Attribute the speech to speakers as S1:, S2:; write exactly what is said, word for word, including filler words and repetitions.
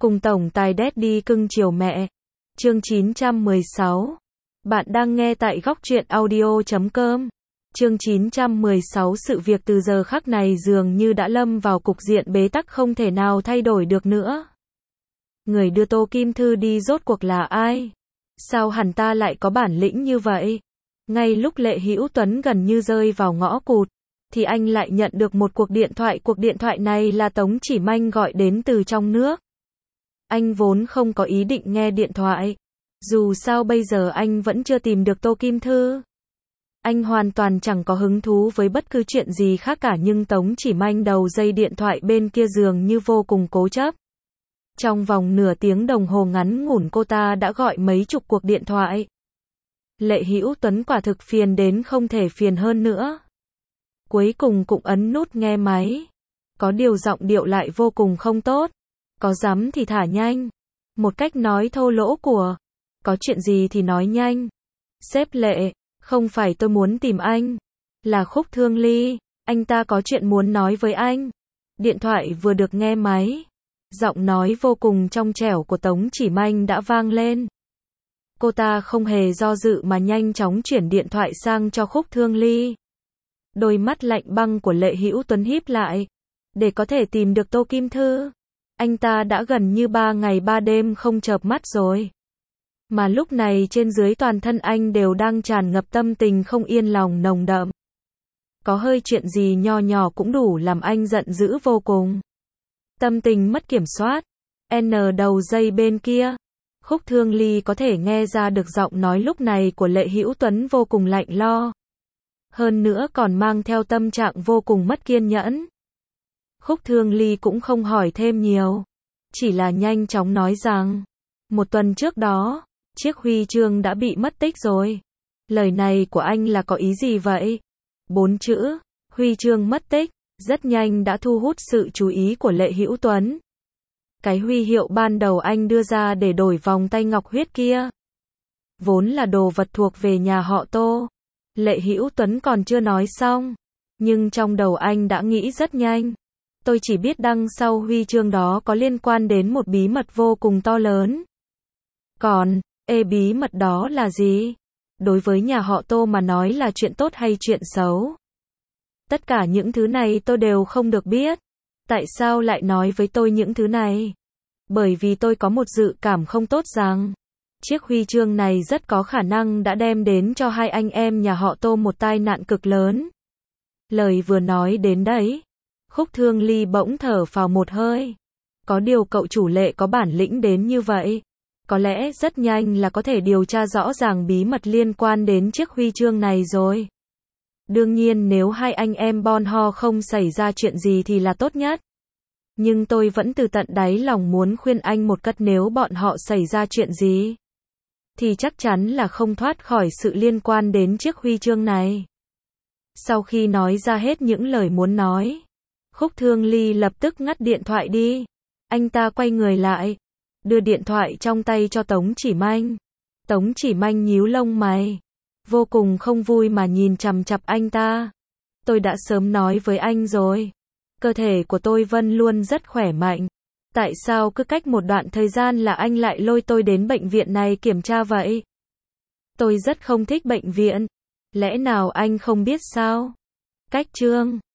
S1: Cùng tổng tài Daddy cưng chiều mẹ. Chương chín trăm mười sáu. Bạn đang nghe tại góc truyện audio chấm com. Chương chín trăm mười sáu. Sự việc từ giờ khắc này dường như đã lâm vào cục diện bế tắc không thể nào thay đổi được nữa. Người đưa Tô Kim Thư đi rốt cuộc là ai? Sao hắn ta lại có bản lĩnh như vậy? Ngay lúc Lệ Hữu Tuấn gần như rơi vào ngõ cụt, thì anh lại nhận được một cuộc điện thoại. Cuộc điện thoại này là Tống Chỉ Manh gọi đến từ trong nước. Anh vốn không có ý định nghe điện thoại. Dù sao bây giờ anh vẫn chưa tìm được Tô Kim Thư. Anh hoàn toàn chẳng có hứng thú với bất cứ chuyện gì khác cả, nhưng Tống Chỉ Manh đầu dây điện thoại bên kia dường như vô cùng cố chấp. Trong vòng nửa tiếng đồng hồ ngắn ngủn cô ta đã gọi mấy chục cuộc điện thoại. Lệ Hữu Tuấn quả thực phiền đến không thể phiền hơn nữa. Cuối cùng cũng ấn nút nghe máy. Có điều giọng điệu lại vô cùng không tốt. Có dám thì thả nhanh. Một cách nói thô lỗ của. Có chuyện gì thì nói nhanh. Sếp Lệ, không phải tôi muốn tìm anh. Là Khúc Thương Ly. Anh ta có chuyện muốn nói với anh. Điện thoại vừa được nghe máy. Giọng nói vô cùng trong trẻo của Tống Chỉ Manh đã vang lên. Cô ta không hề do dự mà nhanh chóng chuyển điện thoại sang cho Khúc Thương Ly. Đôi mắt lạnh băng của Lệ Hữu Tuấn híp lại. Để có thể tìm được Tô Kim Thư, anh ta đã gần như ba ngày ba đêm không chợp mắt rồi. Mà lúc này trên dưới toàn thân anh đều đang tràn ngập tâm tình không yên lòng nồng đậm. Có hơi chuyện gì nho nhỏ cũng đủ làm anh giận dữ vô cùng. Tâm tình mất kiểm soát. N đầu dây bên kia. Khúc Thương Ly có thể nghe ra được giọng nói lúc này của Lệ Hữu Tuấn vô cùng lạnh lo. Hơn nữa còn mang theo tâm trạng vô cùng mất kiên nhẫn. Khúc Thương Ly cũng không hỏi thêm nhiều. Chỉ là nhanh chóng nói rằng, một tuần trước đó, chiếc huy chương đã bị mất tích rồi. Lời này của anh là có ý gì vậy? Bốn chữ, huy chương mất tích, rất nhanh đã thu hút sự chú ý của Lệ Hữu Tuấn. Cái huy hiệu ban đầu anh đưa ra để đổi vòng tay ngọc huyết kia, vốn là đồ vật thuộc về nhà họ Tô. Lệ Hữu Tuấn còn chưa nói xong, nhưng trong đầu anh đã nghĩ rất nhanh. Tôi chỉ biết đằng sau huy chương đó có liên quan đến một bí mật vô cùng to lớn. Còn, ê bí mật đó là gì? Đối với nhà họ Tô mà nói là chuyện tốt hay chuyện xấu? Tất cả những thứ này tôi đều không được biết. Tại sao lại nói với tôi những thứ này? Bởi vì tôi có một dự cảm không tốt rằng chiếc huy chương này rất có khả năng đã đem đến cho hai anh em nhà họ Tô một tai nạn cực lớn. Lời vừa nói đến đấy, Khúc Thương Ly bỗng thở phào một hơi. Có điều cậu chủ Lệ có bản lĩnh đến như vậy. Có lẽ rất nhanh là có thể điều tra rõ ràng bí mật liên quan đến chiếc huy chương này rồi. Đương nhiên nếu hai anh em Bon Ho không xảy ra chuyện gì thì là tốt nhất. Nhưng tôi vẫn từ tận đáy lòng muốn khuyên anh một cách, nếu bọn họ xảy ra chuyện gì thì chắc chắn là không thoát khỏi sự liên quan đến chiếc huy chương này. Sau khi nói ra hết những lời muốn nói, Khúc Thương Ly lập tức ngắt điện thoại đi. Anh ta quay người lại, đưa điện thoại trong tay cho Tống Chỉ Manh. Tống Chỉ Manh nhíu lông mày, vô cùng không vui mà nhìn chằm chằm anh ta. Tôi đã sớm nói với anh rồi, cơ thể của tôi vẫn luôn rất khỏe mạnh. Tại sao cứ cách một đoạn thời gian là anh lại lôi tôi đến bệnh viện này kiểm tra vậy? Tôi rất không thích bệnh viện. Lẽ nào anh không biết sao? Cách chương